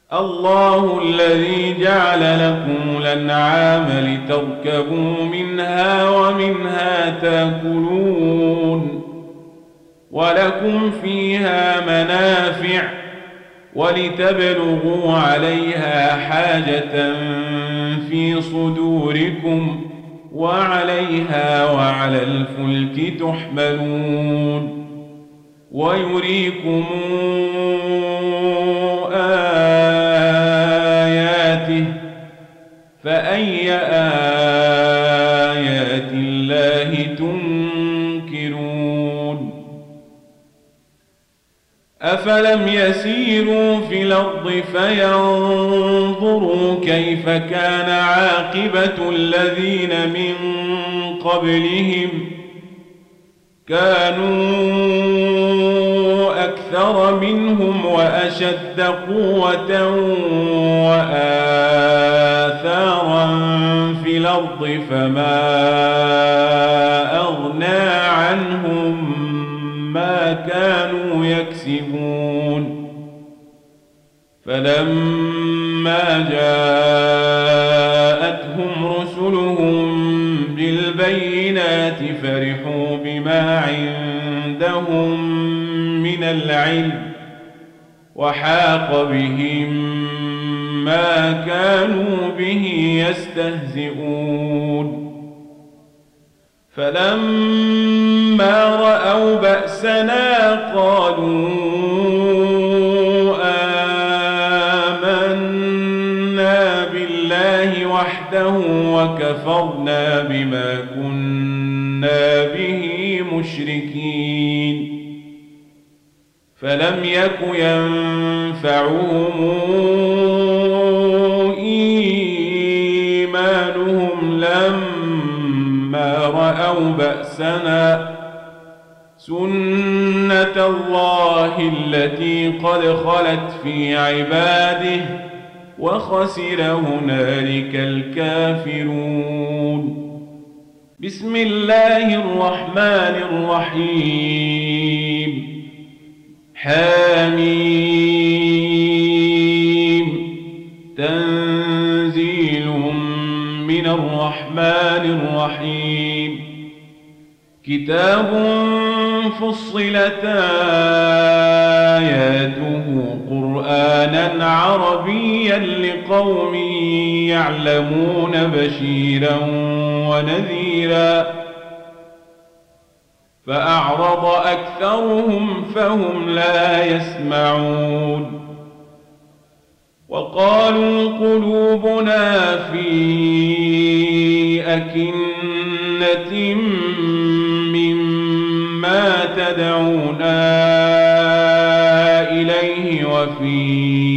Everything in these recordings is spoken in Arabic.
الله الذي جعل لكم الأنعام لتركبوا منها ومنها تأكلون ولكم فيها منافع ولتبلغوا عليها حاجة في صدوركم وعليها وعلى الفلك تحملون ويريكم آياته فأي آيات الله تنكرون أفلم يسيروا في الأرض فينظروا كيف كان عاقبة الذين من قبلهم كانوا أكثر منهم وأشد قوة وآثارا في الأرض فما أغنى عنهم ما كانوا يكسبون فلما جاءتهم رسلهم بالبينات فرحوا بما عندهم من العلم وحاق بهم ما كانوا به يستهزئون فلما رأوا بأسنا قالوا آمنا بالله وحده وكفرنا بما كنا به مشركين فلم يك ينفعهم إيمانهم لما رأوا بأسنا سنة الله التي قد خلت في عباده وخسر هنالك الكافرون بسم الله الرحمن الرحيم حميم تنزيل من الرحمن الرحيم كتاب فصلت آياته قرآنا عربيا لقوم يعلمون بشيرا ونذيرا فأعرض أكثرهم فهم لا يسمعون وقالوا قلوبنا في أكنة مما تدعونا إليه وفي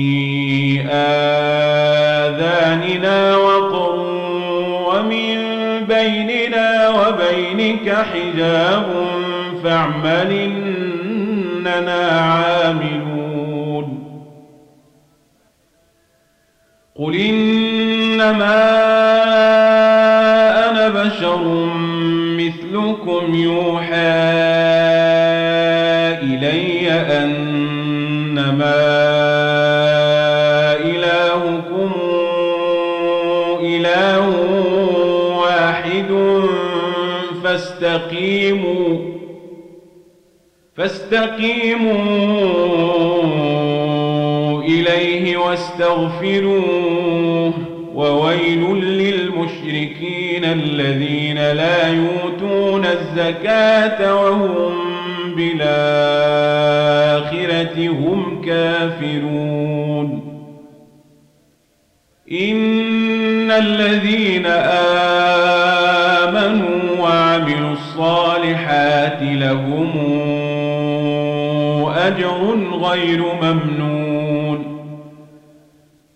آذاننا وقر ومن بيننا وبينك حجاب فاعمل إننا عاملون قل إنما أنا بشر مثلكم يوحى إلي أنما إلهكم إله واحد فاستقيموا إليه واستغفروه وويل للمشركين الذين لا يؤتون الزكاة وهم بالآخرة هم كافرون إن الذين آمنوا وعملوا الصالحات لهم أجر غير ممنون